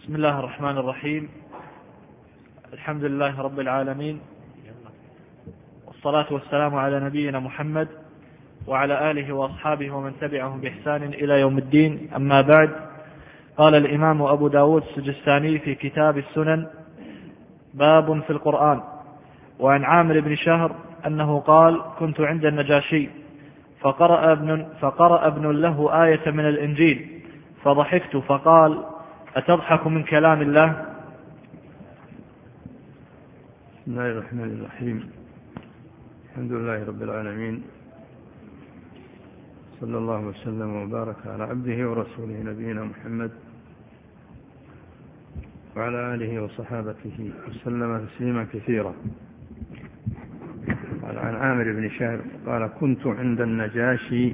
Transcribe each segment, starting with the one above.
بسم الله الرحمن الرحيم. الحمد لله رب العالمين، والصلاة والسلام على نبينا محمد وعلى آله وأصحابه ومن تبعهم بإحسان إلى يوم الدين. أما بعد، قال الإمام أبو داود السجستاني في كتاب السنن: باب في القرآن. وعن عامر بن شهر أنه قال: كنت عند النجاشي فقرأ ابن له آية من الإنجيل فضحكت فقال: أتضحك من كلام الله؟ بسم الله الرحمن الرحيم. الحمد لله رب العالمين، صلى الله وسلم وبارك على عبده ورسوله نبينا محمد وعلى آله وصحابته وسلم تسليما كثيرا. قال عن عامر بن شهر قال: كنت عند النجاشي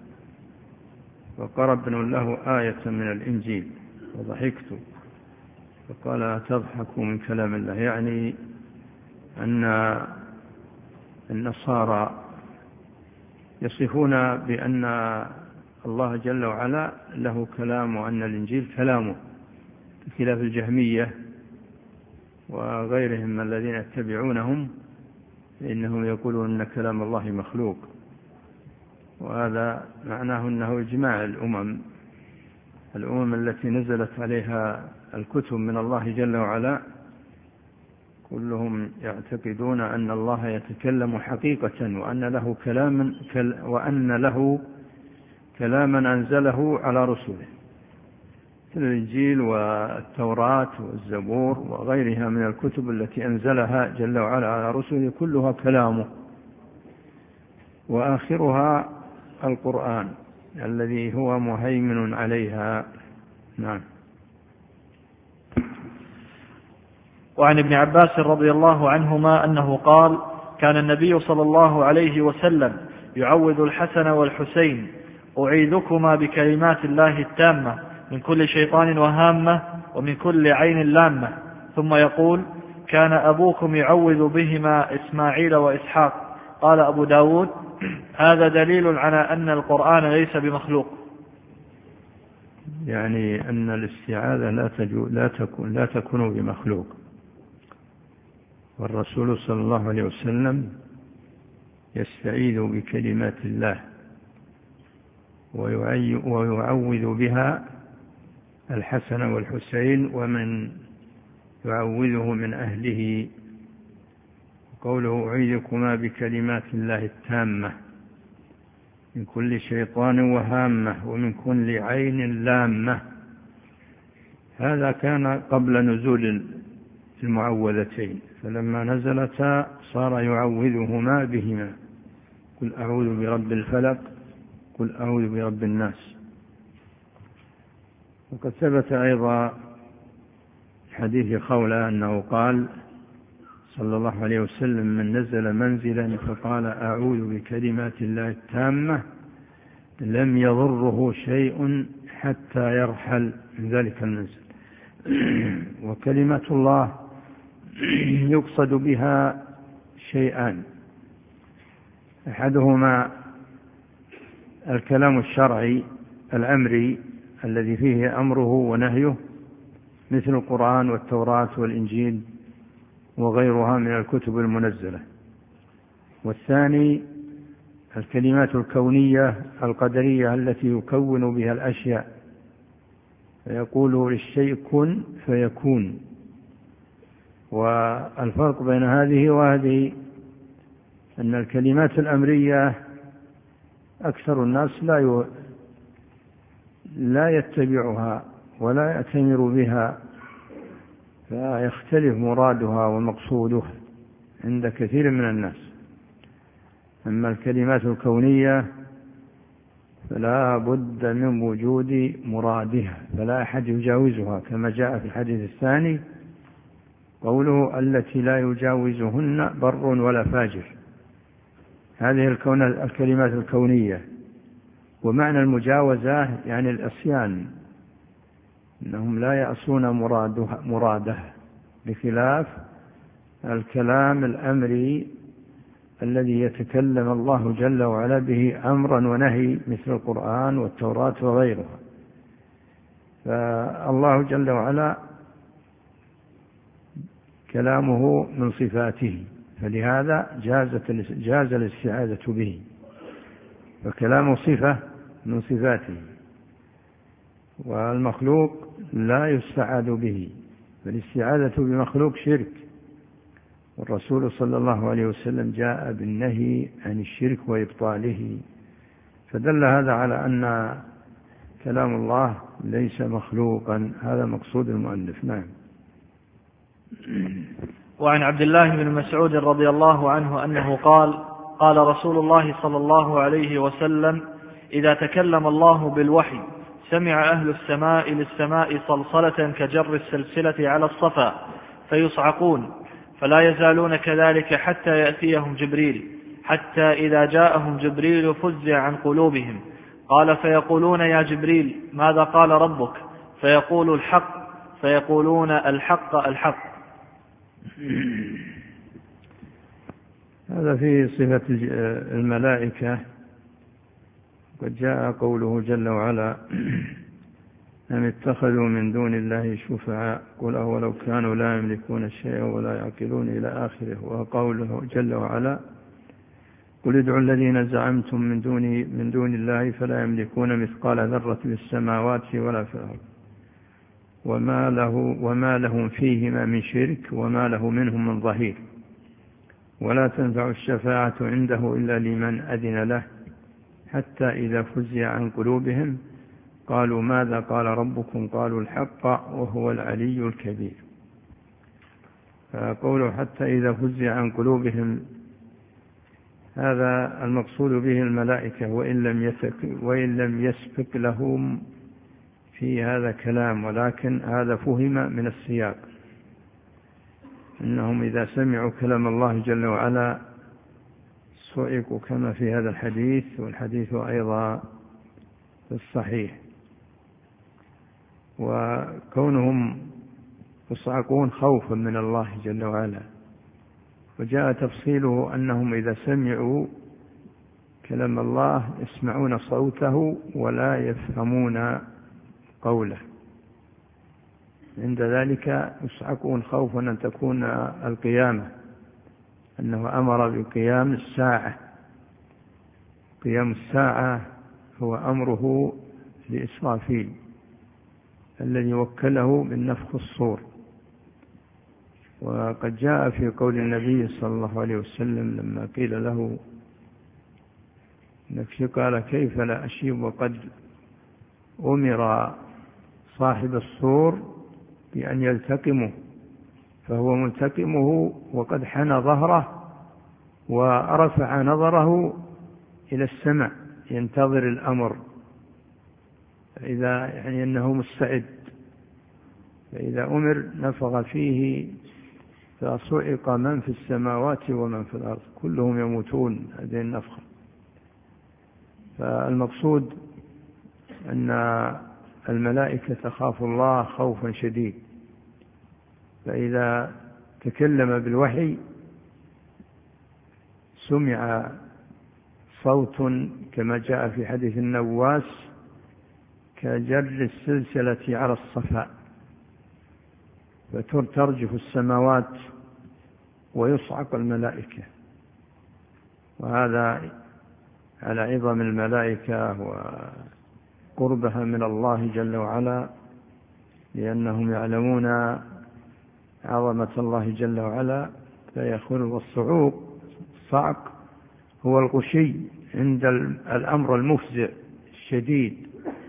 فقرأ ابن له آية من الإنجيل فضحكت فقال: أتضحك من كلام الله؟ يعني أن النصارى يصفون بأن الله جل وعلا له كلام وأن الإنجيل كلامه، بخلاف الجهمية وغيرهم الذين يتبعونهم فإنهم يقولون أن كلام الله مخلوق. وهذا معناه أنه إجماع الأمم التي نزلت عليها الكتب من الله جل وعلا، كلهم يعتقدون أن الله يتكلم حقيقة وأن له كلاما أنزله على رسله، الإنجيل والتوراة والزبور وغيرها من الكتب التي أنزلها جل وعلا على رسله كلها كلامه، وآخرها القرآن الذي هو مهيمن عليها. نعم. وعن ابن عباس رضي الله عنهما أنه قال: كان النبي صلى الله عليه وسلم يعوذ الحسن والحسين: أعيذكما بكلمات الله التامة من كل شيطان وهامة ومن كل عين لامة. ثم يقول: كان أبوكم يعوذ بهما إسماعيل وإسحاق. قال أبو داود: هذا دليل على أن القرآن ليس بمخلوق. يعني أن الاستعاذة لا تكون بمخلوق، والرسول صلى الله عليه وسلم يستعيذ بكلمات الله ويعوذ بها الحسن والحسين ومن يعوذه من أهله. قوله: أعيذكما بكلمات الله التامة من كل شيطان وهامة ومن كل عين لامة، هذا كان قبل نزول المعوذتين، فلما نزلتا صار يعوذهما بهما: قل أعوذ برب الفلق، قل أعوذ برب الناس. وقد ثبت أيضا حديث خولة أنه قال صلى الله عليه وسلم: من نزل منزلا فقال أعوذ بكلمات الله التامة لم يضره شيء حتى يرحل من ذلك المنزل. وكلمة الله يقصد بها شيئان: أحدهما الكلام الشرعي الأمري الذي فيه أمره ونهيه مثل القرآن والتوراة والإنجيل وغيرها من الكتب المنزلة. والثاني الكلمات الكونية القدرية التي يكون بها الأشياء، فيقول للشيء كن فيكون. والفرق بين هذه وهذه أن الكلمات الأمرية أكثر الناس لا يتبعها ولا يأتمر بها، فيختلف مرادها ومقصودها عند كثير من الناس. أما الكلمات الكونية فلا بد من وجود مرادها، فلا أحد يجاوزها، كما جاء في الحديث الثاني قوله: التي لا يجاوزهن بر ولا فاجر. هذه الكلمات الكونية. ومعنى المجاوزة يعني العصيان، إنهم لا يعصون مراده، بخلاف الكلام الأمري الذي يتكلم الله جل وعلا به أمرا ونهي مثل القرآن والتوراة وغيرها. فالله جل وعلا كلامه من صفاته، فلهذا جاز الاستعاذة به، فكلام صفة من صفاته، والمخلوق لا يستعاذ به، فالاستعاذة بمخلوق شرك، والرسول صلى الله عليه وسلم جاء بالنهي عن الشرك وإبطاله، فدل هذا على أن كلام الله ليس مخلوقا. هذا مقصود المؤلف. نعم. وعن عبد الله بن مسعود رضي الله عنه أنه قال: قال رسول الله صلى الله عليه وسلم: إذا تكلم الله بالوحي سمع أهل السماء للسماء صلصلة كجر السلسلة على الصفا فيصعقون، فلا يزالون كذلك حتى يأتيهم جبريل، حتى إذا جاءهم جبريل فزع عن قلوبهم، قال: فيقولون: يا جبريل ماذا قال ربك؟ فيقول: الحق. فيقولون: الحق الحق. هذا في صفة الملائكة. قد جاء قوله جل وعلا: أم اتخذوا من دون الله شفعاء قل أولو كانوا لا يملكون شيئا ولا يعقلون إلى آخره. وقوله جل وعلا: قل ادعوا الذين زعمتم من دون الله فلا يملكون مثقال ذرة في السماوات ولا في الأرض وما لهم فيهما من شرك وما له منهم من ظهير ولا تنفع الشفاعة عنده إلا لمن أذن له حتى إذا فزع عن قلوبهم قالوا ماذا قال ربكم؟ قالوا الحق وهو العلي الكبير. فقوله حتى إذا فزع عن قلوبهم هذا المقصود به الملائكة، وإن لم يسبق لهم في هذا كلام، ولكن هذا فهم من السياق إنهم إذا سمعوا كلام الله جل وعلا صعقوا كما في هذا الحديث، والحديث أيضا في الصحيح. وكونهم يصعقون خوفا من الله جل وعلا، وجاء تفصيله أنهم إذا سمعوا كلام الله يسمعون صوته ولا يفهمون قوله، عند ذلك يصعقون خوفا أن تكون القيامة، أنه أمر بقيام الساعة. قيام الساعة هو أمره لإسرافيل الذي وكله بالنفخ الصور. وقد جاء في قول النبي صلى الله عليه وسلم لما قيل له نفسي قال كيف لا أشيب وقد أمر صاحب الصور بأن يلتقمه، فهو ملتقمه وقد حنى ظهره ورفع نظره إلى السماء ينتظر الأمر، إذا يعني أنه مستعد، فإذا أمر نفخ فيه فصعق من في السماوات ومن في الأرض كلهم يموتون هذه النفخة. فالمقصود أن الملائكة تخاف الله خوفا شديد، فإذا تكلم بالوحي سمع صوت كما جاء في حديث النواس كجر السلسلة على الصفا، فترجف السماوات ويصعق الملائكة. وهذا على عظم الملائكة وقربها من الله جل وعلا، لأنهم يعلمون عظمة الله جل وعلا فيخر. الصعق هو الغشي عند الأمر المفزع الشديد،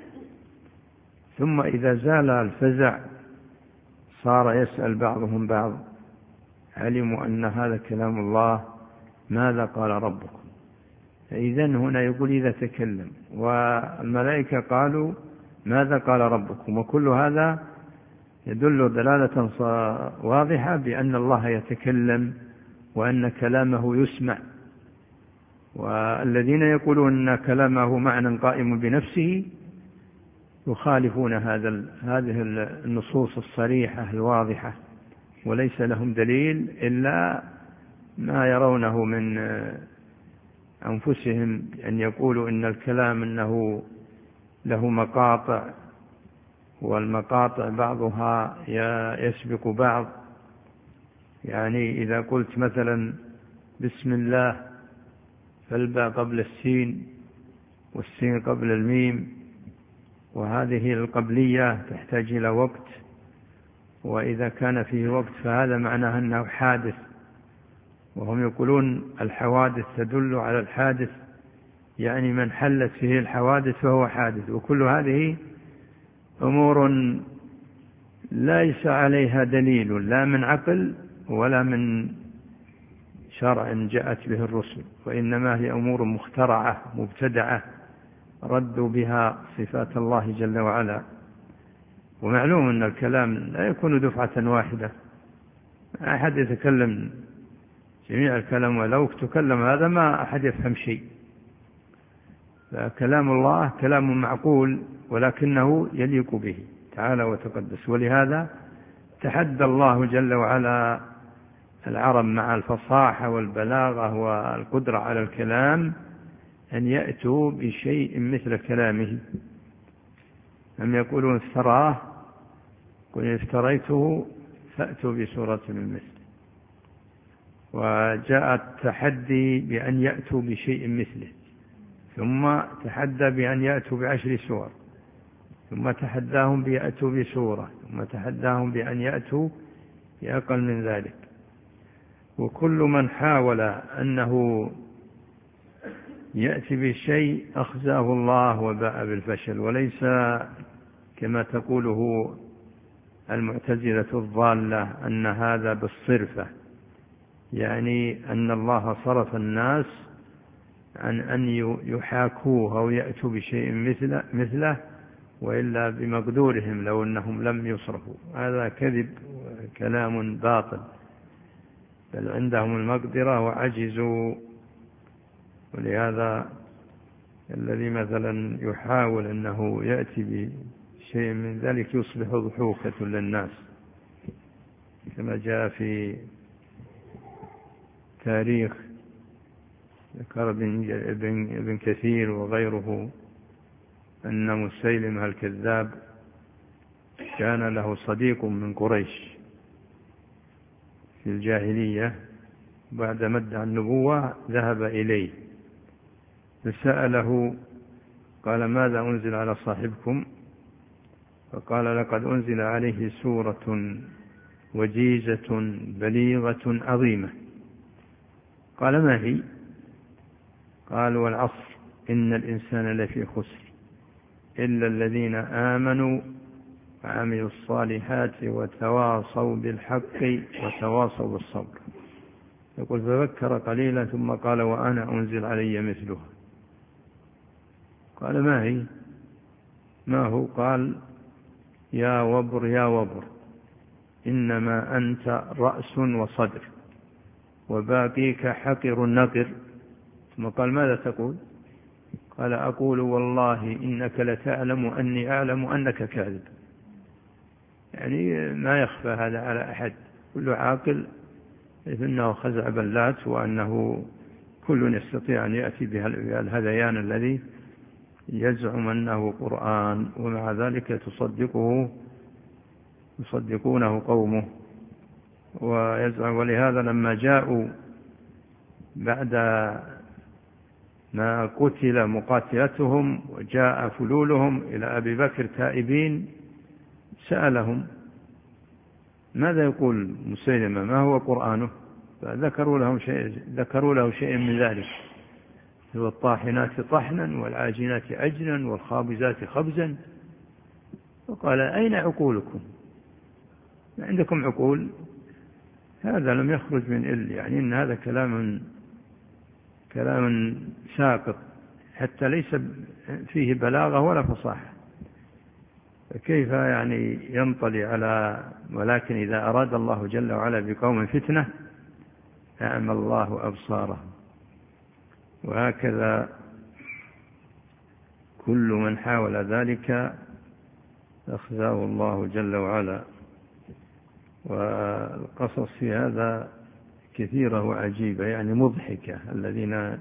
ثم إذا زال الفزع صار يسأل بعضهم بعض علموا أن هذا كلام الله ماذا قال ربكم. فإذن هنا يقول إذا تكلم، والملائكة قالوا ماذا قال ربكم، وكل هذا يدل دلالة واضحة بأن الله يتكلم وأن كلامه يسمع. والذين يقولون أن كلامه معنى قائم بنفسه يخالفون هذه النصوص الصريحة الواضحة، وليس لهم دليل إلا ما يرونه من أنفسهم، أن يقولوا إن الكلام أنه له مقاطع، والمقاطع بعضها يسبق بعض، يعني إذا قلت مثلا بسم الله فالباء قبل السين والسين قبل الميم، وهذه القبلية تحتاج إلى وقت، وإذا كان فيه وقت فهذا معناه أنه حادث، وهم يقولون الحوادث تدل على الحادث، يعني من حلت فيه الحوادث فهو حادث. وكل هذه أمور ليس عليها دليل لا من عقل ولا من شرع جاءت به الرسل، وإنما هي أمور مخترعة مبتدعة ردوا بها صفات الله جل وعلا. ومعلوم أن الكلام لا يكون دفعة واحدة، أحد يتكلم جميع الكلام، ولو تكلم هذا ما أحد يفهم شيء. فكلام الله كلام معقول ولكنه يليق به تعالى وتقدس. ولهذا تحدى الله جل وعلا العرب مع الفصاحة والبلاغة والقدرة على الكلام أن يأتوا بشيء مثل كلامه. هم يقولون افتراه، قل افتريته فأتوا بسورة من مثله. وجاء التحدي بأن يأتوا بشيء مثله، ثم تحدى بأن يأتوا ب10 سور، ثم تحداهم بيأتوا بسورة، ثم تحداهم بأن يأتوا بأقل من ذلك. وكل من حاول أنه يأتي بالشيء أخزاه الله وباء بالفشل، وليس كما تقوله المعتزلة الضالة أن هذا بالصرفة، يعني أن الله صرف الناس عن أن يحاكوه أو يأتوا بشيء مثله، وإلا بمقدورهم لو أنهم لم يصرفوا. هذا كذب كلام باطل، بل عندهم المقدرة وعجزوا. ولهذا الذي مثلا يحاول أنه يأتي بشيء من ذلك يصبح ضحوكة للناس، كما جاء في تاريخ ذكر ابن كثير وغيره أن مسيلمة الكذاب كان له صديق من قريش في الجاهلية، بعد مدة النبوة ذهب إليه فسأله قال ماذا أنزل على صاحبكم؟ فقال لقد أنزل عليه سورة وجيزة بليغة عظيمة. قال ما هي؟ قال والعصر إن الإنسان لفي خسر إلا الذين آمنوا وعملوا الصالحات وتواصوا بالحق وتواصوا بالصبر. يقول ففكر قليلا ثم قال وأنا أنزل علي مثلها. قال ما هي؟ ما هو؟ قال يا وبر يا وبر إنما أنت رأس وصدر وباقيك حقر نقر. ثم قال ماذا تقول؟ قال أقول والله إنك لتعلم أني أعلم أنك كاذب. يعني ما يخفى هذا على أحد، كل عاقل إنه خزع بلات، وأنه كل يستطيع أن يأتي بالهذيان الذي يزعم أنه قرآن، ومع ذلك يصدقونه قومه ويزعم. ولهذا لما جاءوا بعد ما قتل مقاتلتهم وجاء فلولهم إلى أبي بكر تائبين سألهم ماذا يقول مسيلمة، ما هو قرآنه؟ فذكروا له شيء من ذلك، والطاحنات طحنا والعاجنات عجنا والخابزات خبزا. فقال أين عقولكم؟ ما عندكم عقول؟ هذا لم يخرج من يعني إن هذا كلام ساقط، حتى ليس فيه بلاغة ولا فصاحة، فكيف يعني ينطلي على. ولكن إذا أراد الله جل وعلا بقوم فتنة أعمى الله أبصارهم. وهكذا كل من حاول ذلك أخزاه الله جل وعلا. والقصص في هذا كثيرة وعجيبة، يعني مضحكة، الذين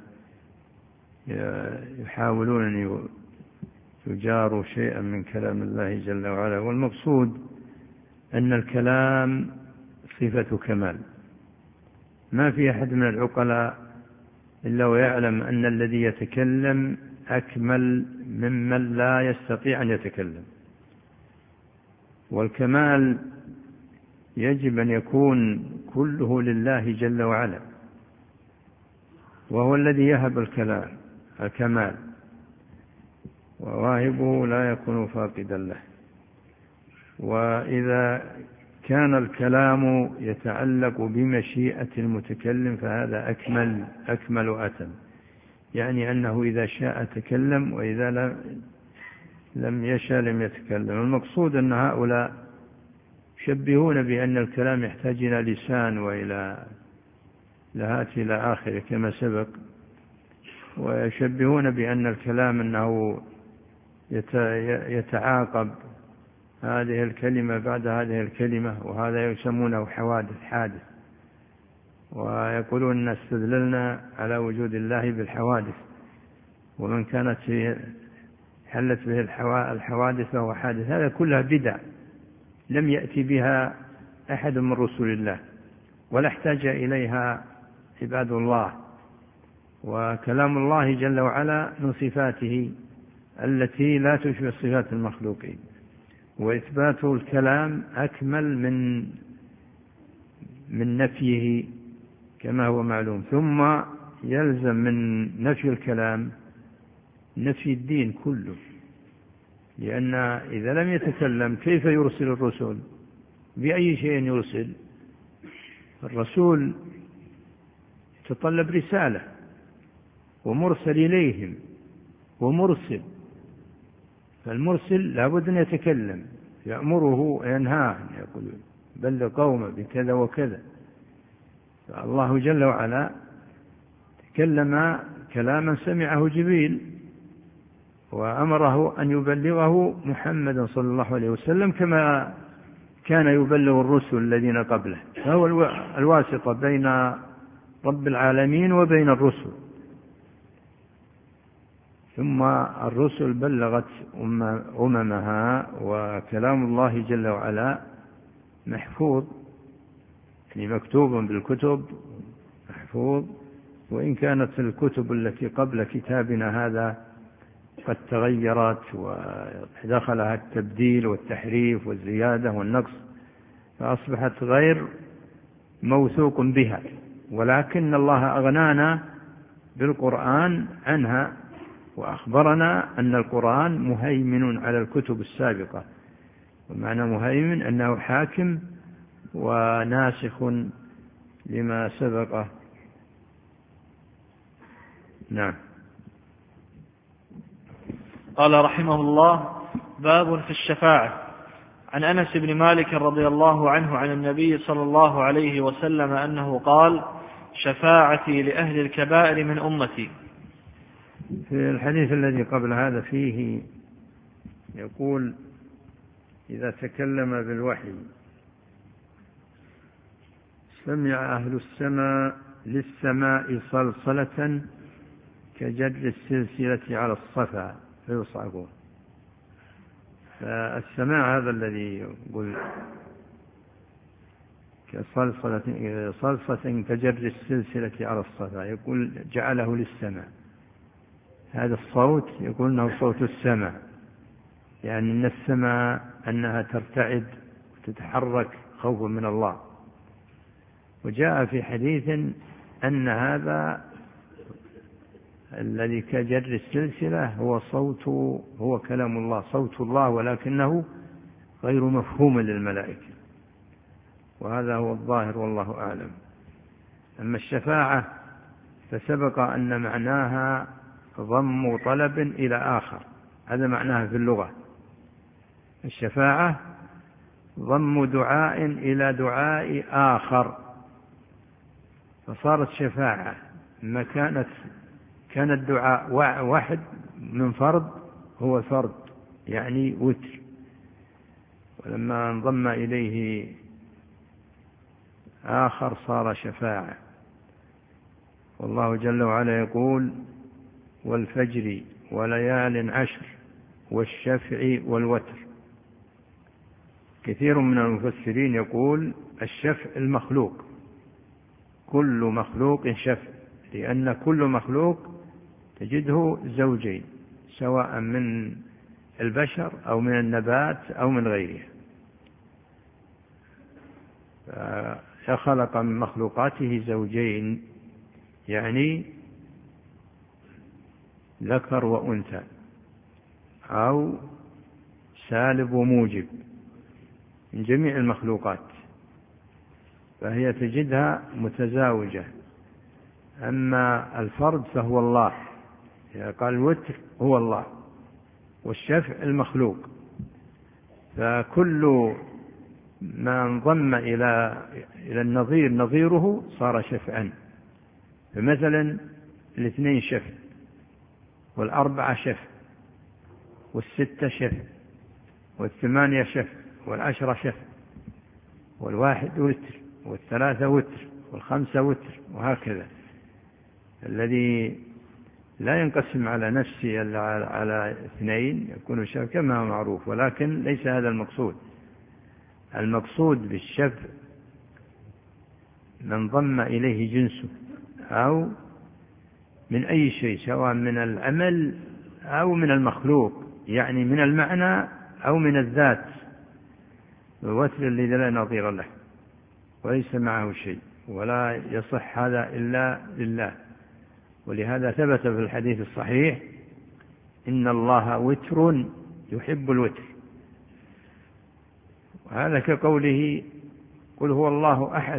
يحاولون أن يجاروا شيئا من كلام الله جل وعلا. والمقصود أن الكلام صفة كمال، ما في أحد من العقلاء إلا ويعلم أن الذي يتكلم أكمل ممن لا يستطيع أن يتكلم. والكمال يجب أن يكون كله لله جل وعلا، وهو الذي يهب الكمال، وواهبه لا يكون فاقدا له. وإذا كان الكلام يتعلق بمشيئة المتكلم فهذا أكمل وأتم، يعني أنه إذا شاء تكلم، وإذا لم يشاء لم يتكلم. المقصود أن هؤلاء يشبهون بأن الكلام يحتاج إلى لسان وإلى لهات إلى آخره كما سبق، ويشبهون بأن الكلام أنه يتعاقب هذه الكلمة بعد هذه الكلمة، وهذا يسمونه حادث، ويقولون أن استدللنا على وجود الله بالحوادث، ومن كانت حلت به الحوادث فهو حادث. هذا كلها بدع لم يأتي بها أحد من رسول الله ولا احتاج إليها عباد الله. وكلام الله جل وعلا من صفاته التي لا تشبه صفات المخلوقين، وإثبات الكلام أكمل من نفيه كما هو معلوم. ثم يلزم من نفي الكلام نفي الدين كله، لأن إذا لم يتكلم كيف يرسل الرسل؟ بأي شيء يرسل؟ الرسول يتطلب رسالة ومرسل إليهم ومرسل، فالمرسل لابد أن يتكلم، يأمره وينهاه، يقول بلغ قومه بكذا وكذا. فالله جل وعلا تكلم كلاما سمعه جبريل وأمره أن يبلغه محمد صلى الله عليه وسلم كما كان يبلغ الرسل الذين قبله، فهو الواسطة بين رب العالمين وبين الرسل. ثم الرسل بلغت أممها، وكلام الله جل وعلا محفوظ، يعني مكتوب بالكتب محفوظ، وإن كانت الكتب التي قبل كتابنا هذا قد تغيرت ودخلها التبديل والتحريف والزيادة والنقص، فأصبحت غير موثوق بها، ولكن الله أغنانا بالقرآن عنها، وأخبرنا أن القرآن مهيمن على الكتب السابقة. ومعنى مهيمن أنه حاكم وناسخ لما سبقه. نعم. قال رحمه الله: باب في الشفاعة. عن أنس بن مالك رضي الله عنه عن النبي صلى الله عليه وسلم أنه قال: شفاعتي لأهل الكبائر من أمتي. في الحديث الذي قبل هذا فيه يقول: إذا تكلم بالوحي سمع أهل السماء للسماء صلصلة كجر السلسلة على الصفا فيصعقون. فالسماع هذا الذي يقول صلصة كجر السلسلة على الصفا، يقول جعله للسماء. هذا الصوت يقول أنه صوت السماء، يعني أن السماء أنها ترتعد وتتحرك خوفا من الله. وجاء في حديث أن هذا الذي كجر السلسلة هو كلام الله، صوت الله، ولكنه غير مفهوم للملائكة، وهذا هو الظاهر والله أعلم. أما الشفاعة فسبق أن معناها ضم طلب إلى آخر، هذا معناها في اللغة. الشفاعة ضم دعاء إلى دعاء آخر، فصارت شفاعة. ما كان الدعاء واحد من فرد هو فرد، يعني وتر، ولما انضم إليه آخر صار شفاعة. والله جل وعلا يقول: والفجر وليال عشر والشفع والوتر. كثير من المفسرين يقول الشفع المخلوق كل مخلوق شفع، لأن كل مخلوق تجده زوجين، سواء من البشر أو من النبات أو من غيره. فخلق من مخلوقاته زوجين، يعني ذكر وأنثى أو سالب وموجب من جميع المخلوقات، فهي تجدها متزاوجة. أما الفرد فهو الله، إذا قال الوتر هو الله، والشفع المخلوق. فكل ما انضم إلى النظير نظيره صار شفعا. فمثلا 2 شفع، 4 شفع، 6 شفع، 8 شفع، 10 شفع، 1 وتر، 3 وتر، 5 وتر، وهكذا. الذي لا ينقسم على نفسه إلا على 2 يكون شفع كما هو معروف، ولكن ليس هذا المقصود. المقصود بالشفع من ضم إليه جنسه أو من أي شيء، سواء من العمل أو من المخلوق، يعني من المعنى أو من الذات. الوتر الذي لا نظير له وليس معه شيء، ولا يصح هذا إلا لله. ولهذا ثبت في الحديث الصحيح: إن الله وتر يحب الوتر. وهذا كقوله: قل هو الله أحد.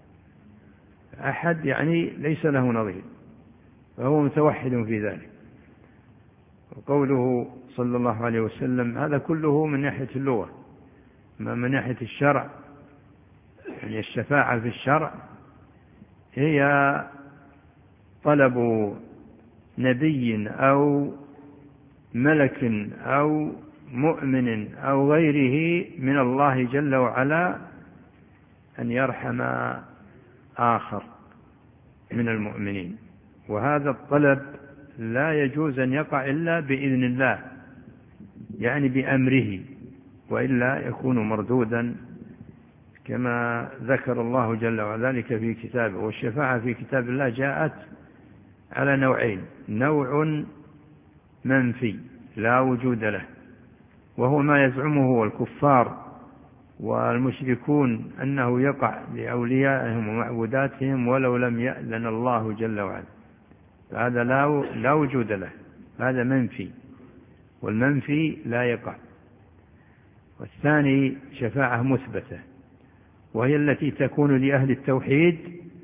أحد يعني ليس له نظير، فهو متوحد في ذلك. وقوله صلى الله عليه وسلم هذا كله من ناحية اللغة. أما من ناحية الشرع، يعني الشفاعة في الشرع هي طلب نبي أو ملك أو مؤمن أو غيره من الله جل وعلا أن يرحم آخر من المؤمنين. وهذا الطلب لا يجوز أن يقع إلا بإذن الله، يعني بأمره، وإلا يكون مردودا، كما ذكر الله جل وعلا ذلك في كتابه. والشفاعة في كتاب الله جاءت على نوعين: نوع منفي لا وجود له، وهو ما يزعمه الكفار والمشركون أنه يقع لأوليائهم ومعبوداتهم ولو لم يأذن الله جل وعلا، فهذا لا وجود له، هذا منفي، والمنفي لا يقع. والثاني شفاعة مثبتة، وهي التي تكون لأهل التوحيد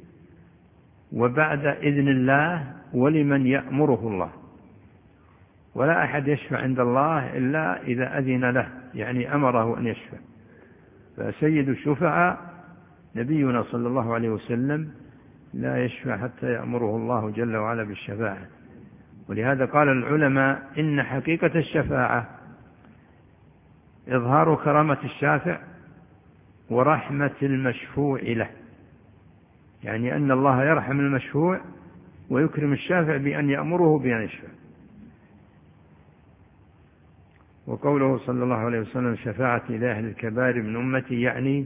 وبعد إذن الله ولمن يأمره الله. ولا أحد يشفع عند الله إلا إذا أذن له، يعني أمره أن يشفع. فسيد الشفعاء نبينا صلى الله عليه وسلم لا يشفع حتى يأمره الله جل وعلا بالشفاعة. ولهذا قال العلماء إن حقيقة الشفاعة إظهار كرامة الشافع ورحمة المشفوع له، يعني أن الله يرحم المشفوع ويكرم الشافع بأن يأمره بأن يشفع. وقوله صلى الله عليه وسلم: شفاعة إلى أهل الكبائر من أمتي، يعني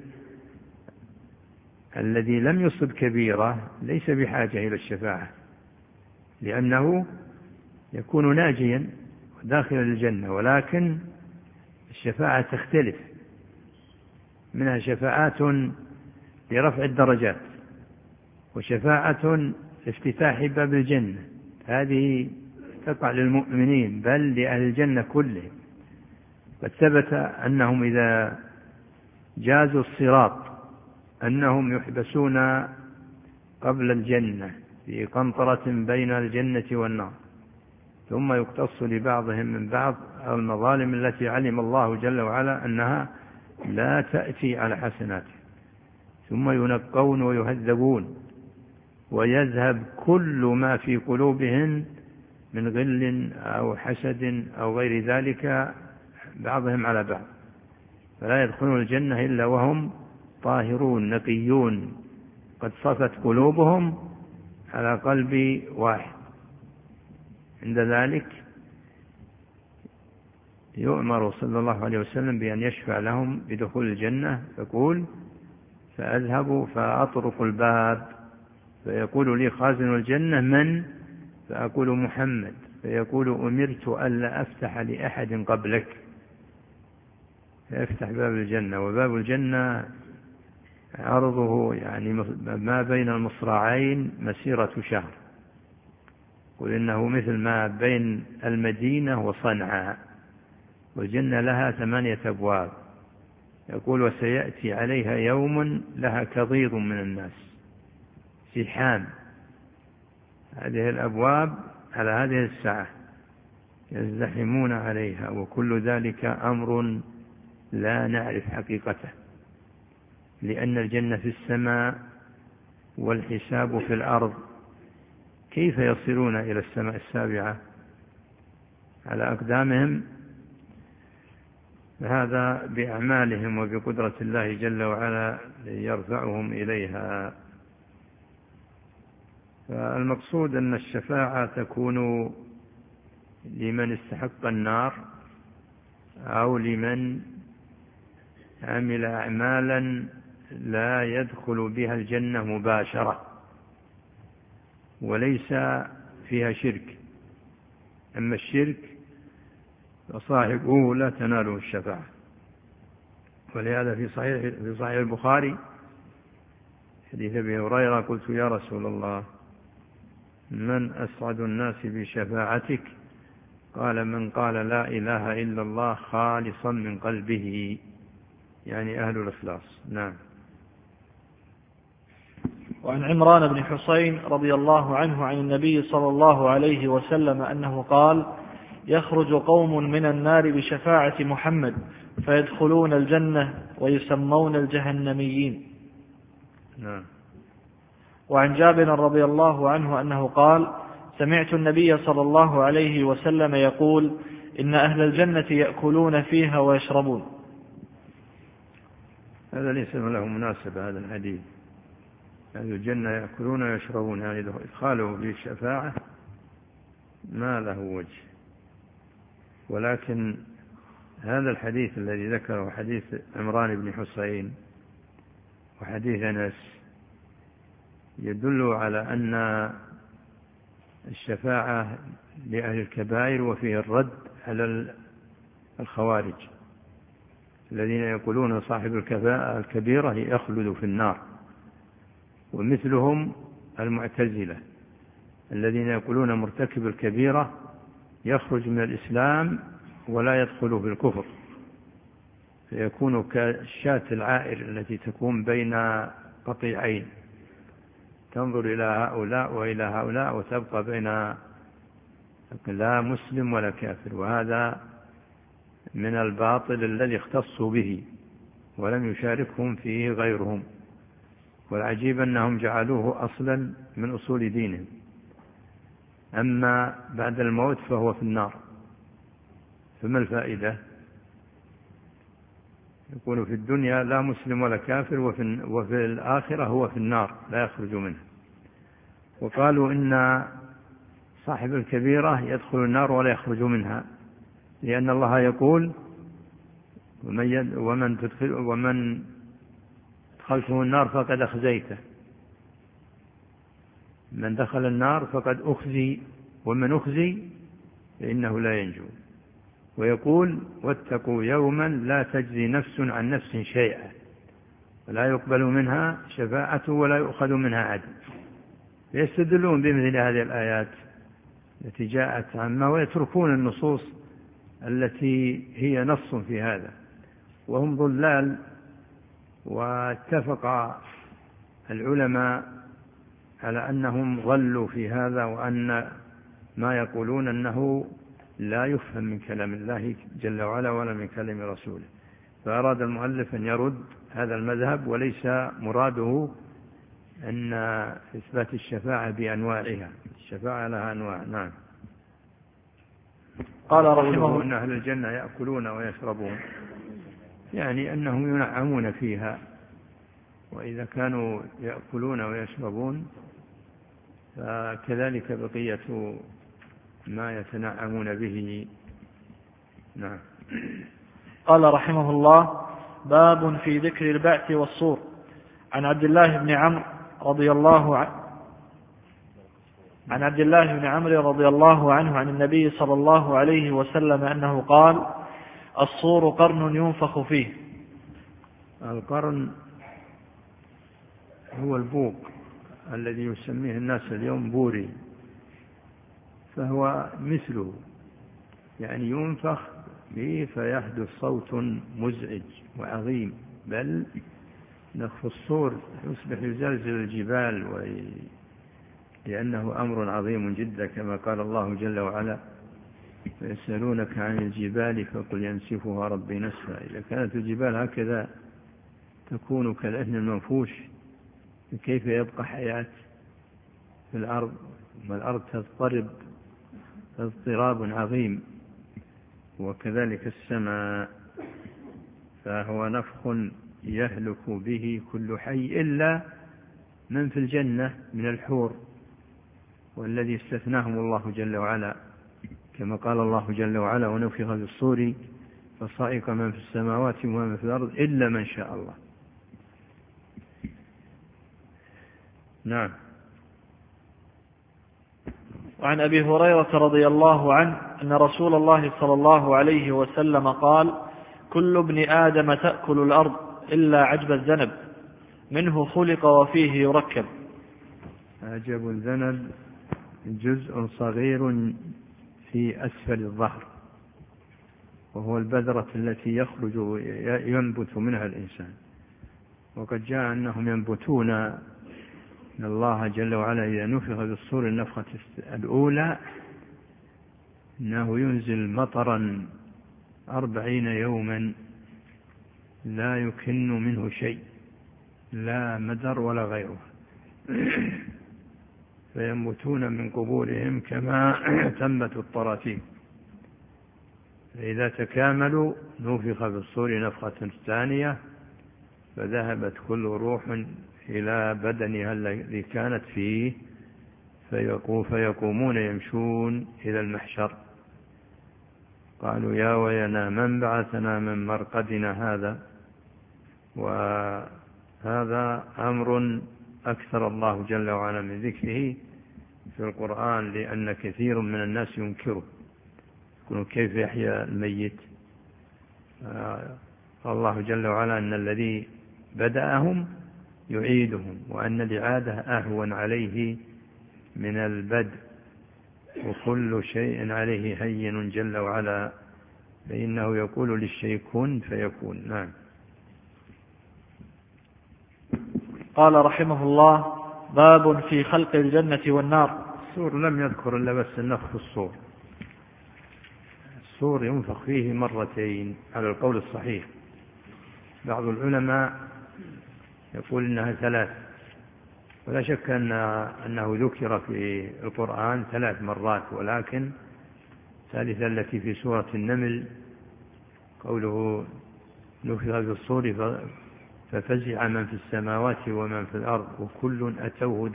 الذي لم يصب كبيرة ليس بحاجة إلى الشفاعة، لأنه يكون ناجيا داخل الجنة. ولكن الشفاعة تختلف، منها شفاعات لرفع الدرجات، وشفاعة افتتاح باب الجنة، هذه تقع للمؤمنين بل لأهل الجنة كلهم. قد ثبت أنهم إذا جازوا الصراط أنهم يحبسون قبل الجنة في قنطرة بين الجنة والنار، ثم يقتص لبعضهم من بعض المظالم التي علم الله جل وعلا أنها لا تأتي على حسناته، ثم ينقون ويهذبون، ويذهب كل ما في قلوبهم من غل أو حسد أو غير ذلك بعضهم على بعض، فلا يدخلون الجنة إلا وهم طاهرون نقيون، قد صفت قلوبهم على قلب واحد. عند ذلك يؤمر صلى الله عليه وسلم بأن يشفع لهم بدخول الجنة، يقول: فأذهب فأطرق الباب فيقول لي خازن الجنة: من؟ فأقول: محمد. فيقول: أمرت ألا أفتح لأحد قبلك. فيفتح باب الجنة، وباب الجنة عرضه يعني ما بين المصراعين مسيرة شهر. قل إنه مثل ما بين المدينة وصنعاء. والجنة لها 8 أبواب. يقول: وسيأتي عليها يوم لها كضيض من الناس زحام. هذه الأبواب على هذه الساعة يزدحمون عليها، وكل ذلك أمر لا نعرف حقيقته، لأن الجنة في السماء والحساب في الأرض. كيف يصلون إلى السماء السابعة على أقدامهم؟ هذا بأعمالهم وبقدرة الله جل وعلا يرفعهم إليها. فالمقصود أن الشفاعة تكون لمن استحق النار أو لمن عمل أعمالا لا يدخل بها الجنة مباشرة وليس فيها شرك. أما الشرك فصاحبه لا تناله الشفاعة. ولهذا في صحيح البخاري حديث أبي هريرة: قلت: يا رسول الله، من أسعد الناس بشفاعتك؟ قال: من قال لا إله إلا الله خالصا من قلبه، يعني أهل الإخلاص. نعم. وعن عمران بن حسين رضي الله عنه عن النبي صلى الله عليه وسلم أنه قال: يخرج قوم من النار بشفاعة محمد فيدخلون الجنة ويسمون الجهنميين. نعم. وعن جابر رضي الله عنه أنه قال: سمعت النبي صلى الله عليه وسلم يقول: إن أهل الجنة يأكلون فيها ويشربون. هذا ليس له مناسبة هذا الحديث. أهل الجنة يأكلون ويشربون، يعني إدخاله في الشفاعة ما له وجه. ولكن هذا الحديث الذي ذكره حديث عمران بن حسين وحديث أنس يدل على أن الشفاعة لأهل الكبائر، وفيه الرد على الخوارج الذين يقولون صاحب الكبيرة يخلد في النار، ومثلهم المعتزلة الذين يقولون مرتكب الكبيرة يخرج من الإسلام ولا يدخل في الكفر، فيكون كالشاة العائر التي تكون بين قطيعين، تنظر إلى هؤلاء وإلى هؤلاء وتبقى بين لا مسلم ولا كافر. وهذا من الباطل الذي اختصوا به ولم يشاركهم فيه غيرهم. والعجيب أنهم جعلوه أصلا من أصول دينهم. أما بعد الموت فهو في النار، فما الفائدة؟ يكون في الدنيا لا مسلم ولا كافر، وفي الآخرة هو في النار لا يخرج منه. وقالوا إن صاحب الكبيرة يدخل النار ولا يخرج منها، لأن الله يقول: ومن دخلته النار فقد أخزيته. من دخل النار فقد أخزي، ومن أخزي فإنه لا ينجو. ويقول: واتقوا يوما لا تجزي نفس عن نفس شيئا ولا يقبل منها شفاعة ولا يؤخذ منها عدل. يستدلون بمثل هذه الآيات التي جاءت عما، ويتركون النصوص التي هي نص في هذا، وهم ضلال. واتفق العلماء على أنهم ضلوا في هذا، وأن ما يقولون أنه لا يفهم من كلام الله جل وعلا ولا من كلام رسوله. فأراد المؤلف أن يرد هذا المذهب، وليس مراده أن إثبات الشفاعة بأنواعها. الشفاعة لها أنواع. نعم. قال رحمه أن أهل الجنة يأكلون ويشربون، يعني أنهم ينعمون فيها، وإذا كانوا يأكلون ويشربون فكذلك بقية ما يتنعمون به. نعم. قال رحمه الله: باب في ذكر البعث والصور. عن عبد الله بن عمرو عن عبد الله بن عمرو رضي الله عنه عن النبي صلى الله عليه وسلم أنه قال: الصور قرن ينفخ فيه. القرن هو البوق الذي يسميه الناس اليوم بوري، فهو مثله، يعني ينفخ فيه فيحدث صوت مزعج وعظيم، بل نفخ الصور يصبح يزلزل الجبال لأنه أمر عظيم جدا، كما قال الله جل وعلا: ويسألونك عن الجبال فقل ينسفها ربي نسفا. إذا كانت الجبال هكذا تكون كالعهن المنفوش، كيف يبقى حياة في الأرض؟ والأرض تضطرب اضطراب عظيم، وكذلك السماء، فهو نفخ يهلك به كل حي إلا من في الجنة من الحور، والذي استثناهم الله جل وعلا، كما قال الله جل وعلا: ونفخ في الصور فصعق من في السماوات ومن في الأرض إلا من شاء الله. نعم. وعن أبي هريرة رضي الله عنه أن رسول الله صلى الله عليه وسلم قال: كل ابن آدم تأكل الأرض إلا عجب الذنب، منه خلق وفيه يركب. عجب الذنب جزء صغير في أسفل الظهر، وهو البذرة التي يخرج ينبت منها الإنسان، وقد جاء أنهم ينبتون، إن الله جل وعلا إذا نفخ بالصور النفخة الأولى إنه ينزل مطرا 40 يوما لا يكن منه شيء، لا مدر ولا غيره، فينبتون من قبورهم كما تنبت الطراثيم. فإذا تكاملوا نفخ بالصور نفخة ثانية، فذهبت كل روح إلى بدنها الذي كانت فيه، فيقومون يمشون إلى المحشر. قالوا: يا ويلنا من بعثنا من مرقدنا هذا. وهذا أمر أكثر الله جل وعلا من ذكره في القرآن، لأن كثير من الناس ينكره، يقولون: كيف يحيى الميت؟ الله جل وعلا أن الذي بدأهم يعيدهم، وأن الإعادة أهون عليه من البدء، وكل شيء عليه هين جل وعلا، فإنه يقول للشيء كن فيكون. نعم. قال رحمه الله: باب في خلق الجنة والنار. السور لم يذكر إلا بس النفخ الصور. الصور ينفخ فيه مرتين على القول الصحيح. بعض العلماء يقول إنها 3، ولا شك أنه ذكر في القرآن 3 مرات، ولكن الثالثة التي في سورة النمل قوله: نفخ بالصور ففزع من في السماوات ومن في الأرض وكل أتوه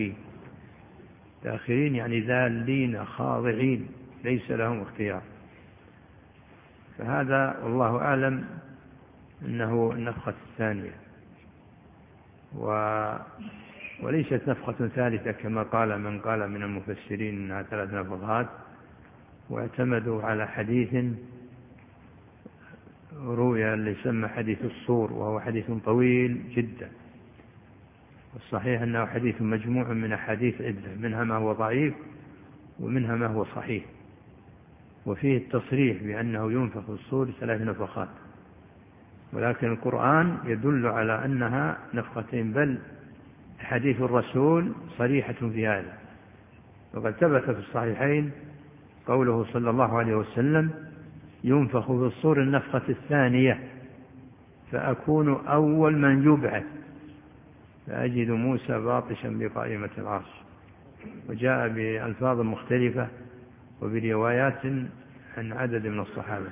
داخرين، يعني ذالين خاضعين ليس لهم اختيار. فهذا والله أعلم أنه النفخة الثانية، وليست نفخة ثالثة كما قال من المفسرين أنها 3 نفخات، واعتمدوا على حديث روي اللي يسمى حديث الصور، وهو حديث طويل جدا، والصحيح أنه حديث مجموع من أحاديث عدة، منها ما هو ضعيف ومنها ما هو صحيح، وفيه التصريح بأنه ينفخ الصور 3 نفخات، ولكن القرآن يدل على أنها نفختين، بل حديث الرسول صريحة في هذا. وقد ثبت في الصحيحين قوله صلى الله عليه وسلم: ينفخ في الصور النفخة الثانية فأكون أول من يبعث فأجد موسى باطشا بقائمة العرش. وجاء بألفاظ مختلفة وبروايات عن عدد من الصحابة.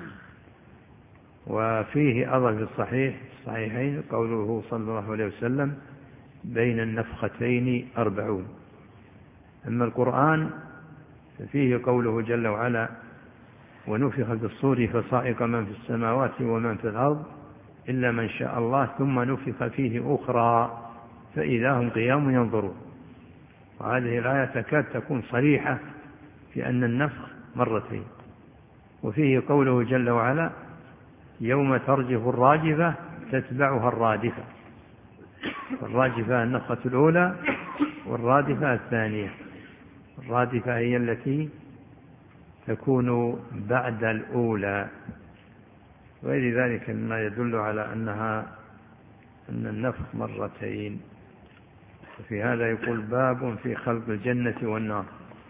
وفيه أيضا في الصحيحين قوله صلى الله عليه وسلم: بين النفختين 40. أما القرآن ففيه قوله جل وعلا: ونفخ بالصور فصعق من في السماوات ومن في الأرض إلا من شاء الله ثم نفخ فيه أخرى فإذا هم قيام ينظرون. وهذه الآية تكاد تكون صريحة في أن النفخ مرتين. وفيه قوله جل وعلا يوم ترجف الراجفة تتبعها الرادفة. الراجفة النفخة الأولى والرادفة الثانية. الرادفة هي التي تكون بعد الأولى، غير ذلك مما يدل على أن النفخ مرتين. وفي هذا يقول باب في خلق الجنة والنار.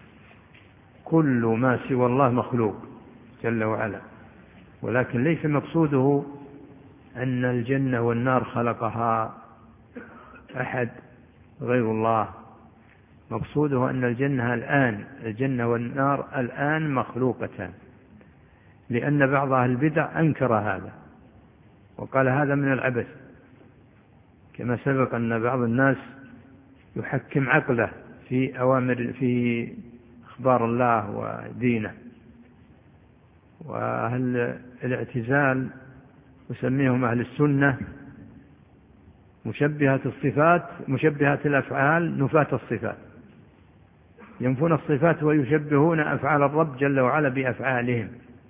كل ما سوى الله مخلوق جل وعلا، ولكن ليس مقصوده أن الجنة والنار خلقها أحد غير الله. مقصوده أن الجنة والنار الآن مخلوقتان، لأن بعض أهل البدع أنكر هذا وقال هذا من العبث، كما سبق أن بعض الناس يحكم عقله في أخبار الله ودينه. وأهل الاعتزال يسميهم أهل السنة مشبهة الأفعال نفاة الصفات، ينفون الصفات ويشبهون أفعال الرب جل وعلا بأفعالهم.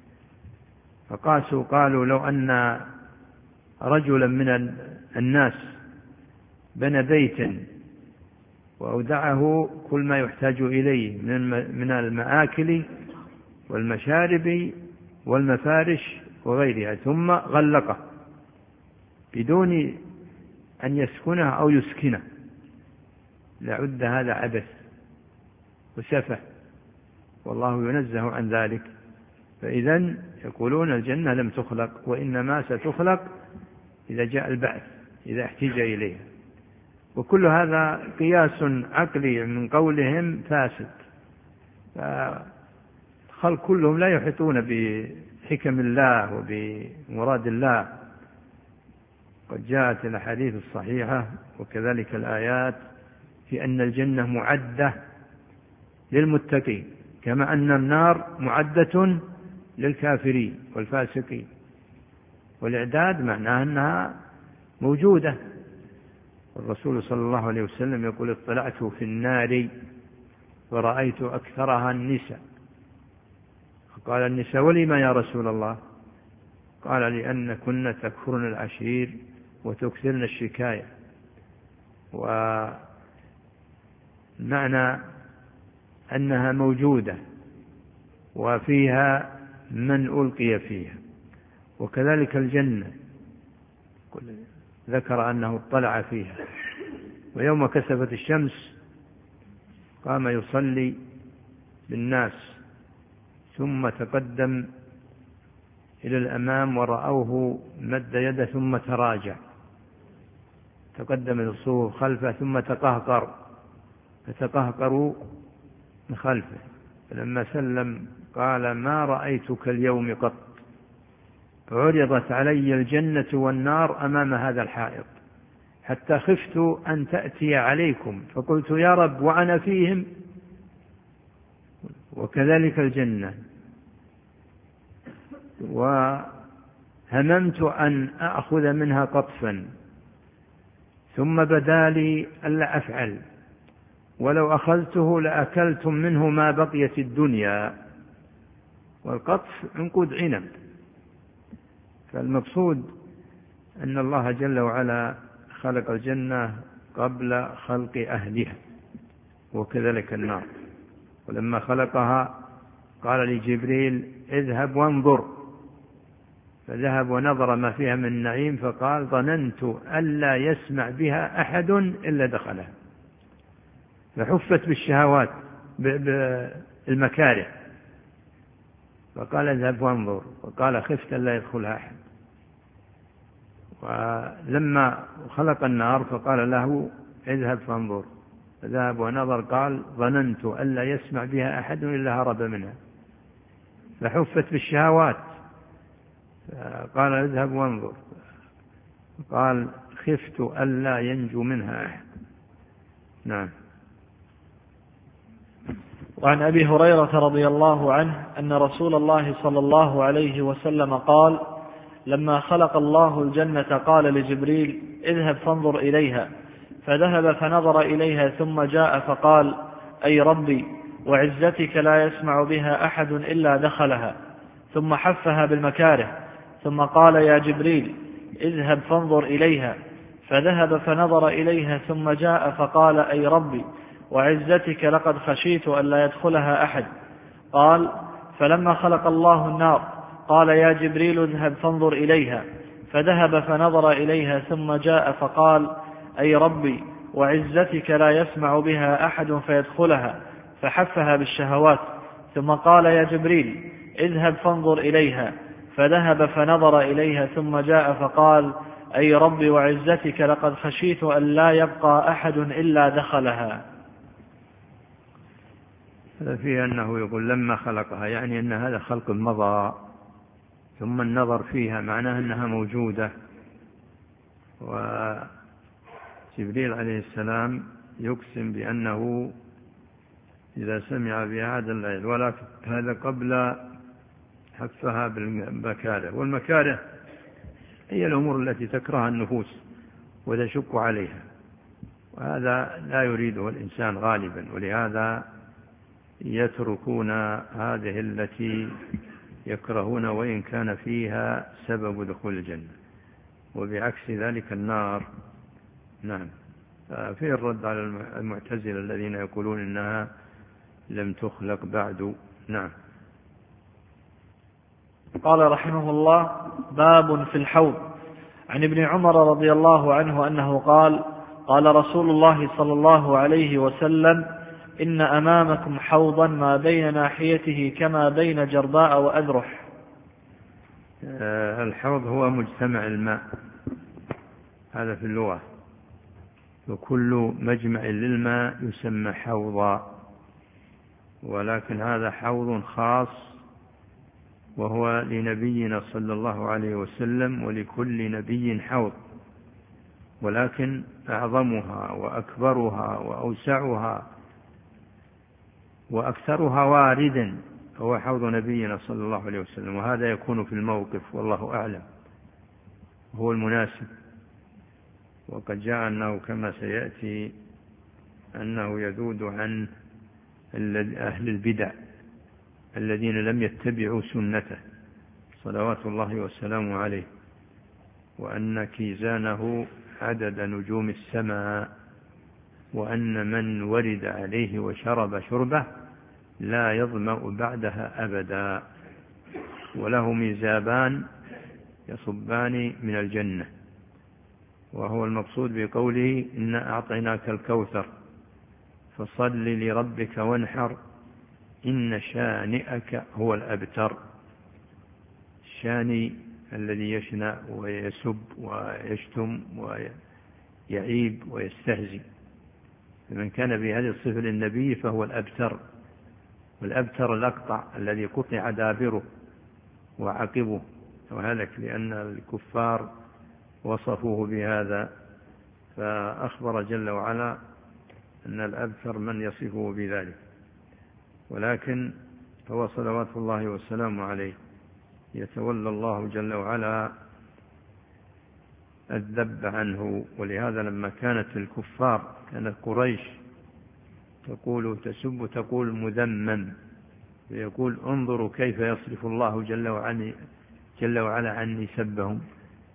قالوا لو أن رجلا من الناس بنى بيتا وأودعه كل ما يحتاج إليه من المآكل والمشارب والمفارش وغيرها، ثم غلقه بدون أن يسكنه أو يسكنه، لعد هذا عبث وسفه، والله ينزه عن ذلك. فإذن يقولون الجنة لم تخلق، وإنما ستخلق إذا جاء البعث، إذا احتاج إليها. وكل هذا قياس عقلي من قولهم فاسد. الخلق كلهم لا يحيطون بحكم الله وبمراد الله. قد جاءت الأحاديث الصحيحة وكذلك الآيات في أن الجنة معدة للمتقين، كما أن النار معدة للكافرين والفاسقين. والإعداد معناه أنها موجودة. الرسول صلى الله عليه وسلم يقول اطلعت في النار ورأيت أكثرها النساء. فقال النساء ولما يا رسول الله؟ قال لأن كن تكفرن العشير وتكثرن الشكاية. ومعنى أنها موجودة وفيها من ألقي فيها. وكذلك الجنة ذكر أنه اطلع فيها، ويوم كسفت الشمس قام يصلي بالناس، ثم تقدم إلى الأمام ورأوه مد يده ثم تراجع، تقدم للصفوف خلفه ثم فتقهقروا من خلفه. فلما سلم قال ما رأيتك اليوم قط، عرضت علي الجنة والنار أمام هذا الحائط حتى خفت أن تأتي عليكم، فقلت يا رب وأنا فيهم. وكذلك الجنة، وهممت أن أخذ منها قطفا ثم بدا لي ألا أفعل، ولو أخذته لأكلتم منه ما بقيت الدنيا. والقطف عنقود عنب. فالمقصود أن الله جل وعلا خلق الجنة قبل خلق أهلها، وكذلك النار. ولما خلقها قال لجبريل اذهب وانظر، فذهب ونظر ما فيها من النعيم، فقال ظننت ألا يسمع بها أحد إلا دخلها. فحفت بالشهوات بالمكاره، فقال اذهب وانظر، وقال خفت ألا يدخلها أحد. ولما خلق النار فقال له اذهب فانظر، فذهب ونظر، قال ظننت ألا يسمع بها أحد إلا هرب منها. فحفت بالشهوات، قال اذهب وانظر، قال خفت ألا ينجو منها أحد. نعم. وعن أبي هريرة رضي الله عنه أن رسول الله صلى الله عليه وسلم قال لما خلق الله الجنة قال لجبريل اذهب فانظر إليها، فذهب فنظر إليها ثم جاء فقال أي ربي وعزتك لا يسمع بها أحد إلا دخلها، ثم حفها بالمكاره، ثم قال يا جبريل اذهب فانظر إليها، فذهب فنظر إليها ثم جاء فقال أي ربي وعزتك لقد خشيت أن لا يدخلها أحد. قال فلما خلق الله النار قال يا جبريل اذهب فانظر إليها، فذهب فنظر إليها ثم جاء فقال أي ربي وعزتك لا يسمع بها أحد فيدخلها، فحفها بالشهوات، ثم قال يا جبريل اذهب فانظر إليها، فذهب فنظر إليها ثم جاء فقال أي ربي وعزتك لقد خشيت أن لا يبقى أحد إلا دخلها. فيه أنه يقول لما خلقها، يعني أن هذا خلق مضى، ثم النظر فيها معناه أنها موجودة. وجبريل عليه السلام يقسم بأنه إذا سمع بهذا الليل، ولكن هذا قبل حفها بالمكاره، والمكاره هي الأمور التي تكرهها النفوس وتشك عليها، وهذا لا يريده الإنسان غالبا، ولهذا يتركون هذه التي يكرهون وإن كان فيها سبب دخول الجنة، وبعكس ذلك النار. نعم. فيه الرد على المعتزلة الذين يقولون إنها لم تخلق بعد. نعم. قال رحمه الله باب في الحوض. عن ابن عمر رضي الله عنه أنه قال قال رسول الله صلى الله عليه وسلم إن أمامكم حوضا ما بين ناحيته كما بين جرباء وأذرح. الحوض هو مجتمع الماء، هذا في اللغة، وكل مجمع للماء يسمى حوضا، ولكن هذا حوض خاص وهو لنبينا صلى الله عليه وسلم، ولكل نبي حوض، ولكن أعظمها وأكبرها وأوسعها وأكثرها واردا هو حوض نبينا صلى الله عليه وسلم، وهذا يكون في الموقف والله أعلم هو المناسب. وقد جاء أنه كما سيأتي أنه يذود عن أهل البدع الذين لم يتبعوا سنته صلوات الله وسلامه عليه، وأن كيزانه عدد نجوم السماء، وأن من ورد عليه وشرب شربه لا يظمأ بعدها أبدا، وله ميزابان يصبان من الجنة، وهو المقصود بقوله إنا أعطيناك الكوثر فصل لربك وانحر إن شانئك هو الأبتر. الشاني الذي يشنأ ويسب ويشتم ويعيب ويستهزئ، فمن كان بهذه الصفة للنبي فهو الأبتر، والأبتر الأقطع الذي قطع دابره وعقبه وهلك، لأن الكفار وصفوه بهذا، فأخبر جل وعلا أن الأبتر من يصفه بذلك، ولكن هو صلوات الله والسلام عليه يتولى الله جل وعلا الذب عنه. ولهذا لما كانت الكفار، كانت قريش تقول مذمم، ويقول انظروا كيف يصرف الله جل وعلا عني سبهم،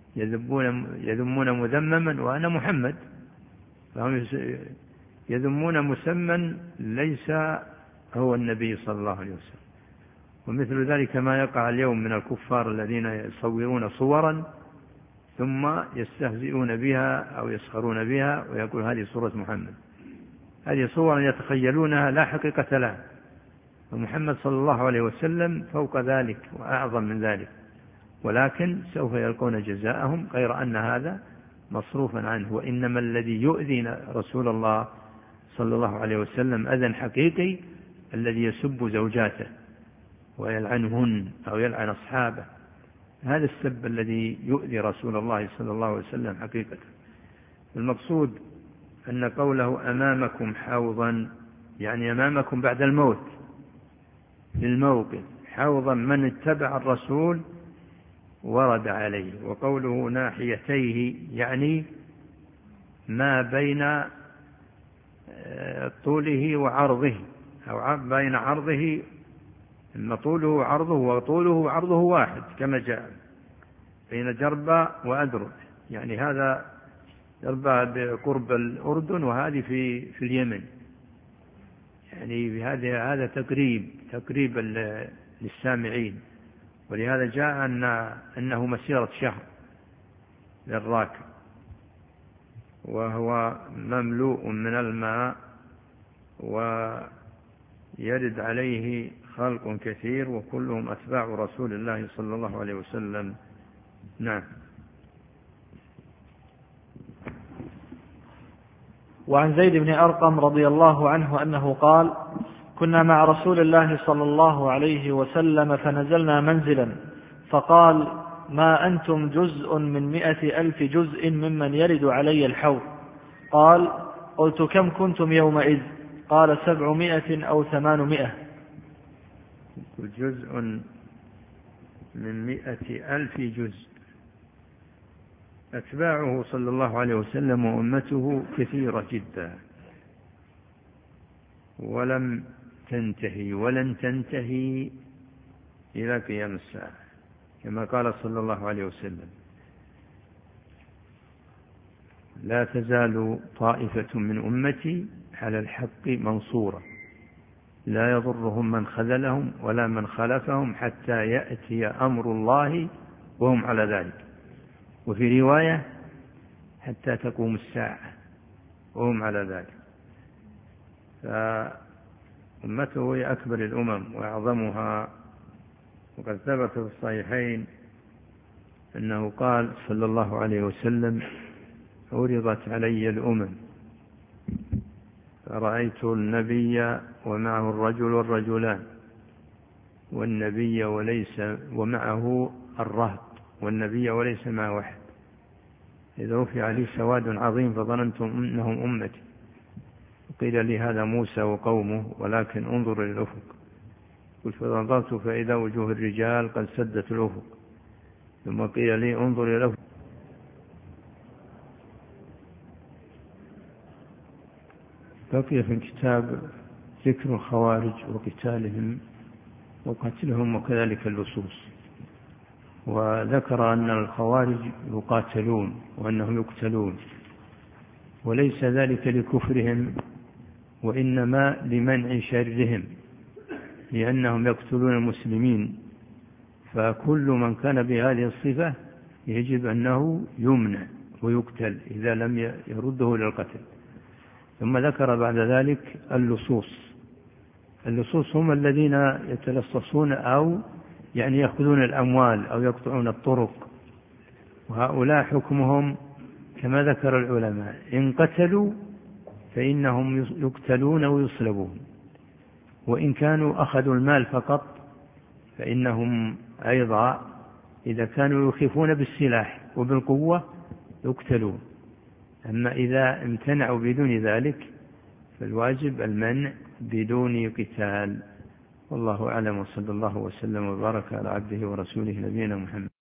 يذمون مذمما وأنا محمد، فهم يذمون مسمى ليس هو النبي صلى الله عليه وسلم. ومثل ذلك ما يقع اليوم من الكفار الذين يصورون صورا ثم يستهزئون بها أو يسخرون بها ويقول هذه صورة محمد، هذه صور يتخيلونها لا حقيقة لها، ومحمد صلى الله عليه وسلم فوق ذلك وأعظم من ذلك، ولكن سوف يلقون جزاءهم، غير أن هذا مصروفا عنه. وإنما الذي يؤذي رسول الله صلى الله عليه وسلم أذى حقيقي الذي يسب زوجاته ويلعنهن أو يلعن أصحابه، هذا السب الذي يؤذي رسول الله صلى الله عليه وسلم حقيقة. المقصود أن قوله أمامكم حوضا يعني أمامكم بعد الموت للموقف، حوضا من اتبع الرسول ورد عليه. وقوله ناحيتيه يعني ما بين طوله وعرضه، أو بين عرضه، إن طوله وعرضه، وطوله وعرضه واحد كما جاء بين جربة وأدرج، يعني هذا جربة بقرب الأردن وهذه في اليمن، يعني هذا تقريب للسامعين، ولهذا جاء أنه مسيرة شهر للراكب، وهو مملوء من الماء ويرد عليه خلق كثير وكلهم أتباع رسول الله صلى الله عليه وسلم. نعم. وعن زيد بن أرقم رضي الله عنه أنه قال: كنا مع رسول الله صلى الله عليه وسلم فنزلنا منزلا، فقال: ما أنتم جزء من 100,000 جزء ممن يرد علي الحوض. قال: قلت: كم كنتم يومئذ؟ قال: 700 أو 800. جزء من 100,000 جزء. أتباعه صلى الله عليه وسلم وأمته كثيرة جدا، ولم تنتهي ولن تنتهي إلى قيام الساعة، كما قال صلى الله عليه وسلم: لا تزال طائفة من أمتي على الحق منصورة، لا يضرهم من خذلهم ولا من خلفهم حتى يأتي أمر الله وهم على ذلك. وفي رواية: حتى تقوم الساعة وهم على ذلك. فأمته هي أكبر الأمم وأعظمها، وقد ثبت في الصحيحين أنه قال صلى الله عليه وسلم: عرضت علي الأمم فرأيت النبي ومعه الرجل والرجلان، والنبي وليس ومعه الرهط، والنبي وليس معه أحد، إذا رفع لي سواد عظيم فظننتم أنهم أمتي، قيل لي: هذا موسى وقومه، ولكن انظر إلى الأفق. قلت: فنظرت فإذا وجوه الرجال قد سدت الأفق، ثم قيل لي: انظر إلى الأفق. بقي في الكتاب ذكر الخوارج وقتالهم وقتلهم وكذلك اللصوص، وذكر أن الخوارج يقاتلون وأنهم يقتلون، وليس ذلك لكفرهم، وإنما لمنع شرهم، لأنهم يقتلون المسلمين، فكل من كان بهذه الصفة يجب أنه يمنع ويقتل إذا لم يرده للقتل. ثم ذكر بعد ذلك اللصوص هم الذين يتلصصون أو يعني يأخذون الأموال أو يقطعون الطرق، وهؤلاء حكمهم كما ذكر العلماء: إن قتلوا فإنهم يقتلون ويصلبون، وإن كانوا أخذوا المال فقط فإنهم أيضا إذا كانوا يخيفون بالسلاح وبالقوة يقتلون. أما إذا امتنعوا بدون ذلك فالواجب المنع بدون قتال. والله أعلم، وصلى الله وسلم وبارك على عبده ورسوله نبينا محمد.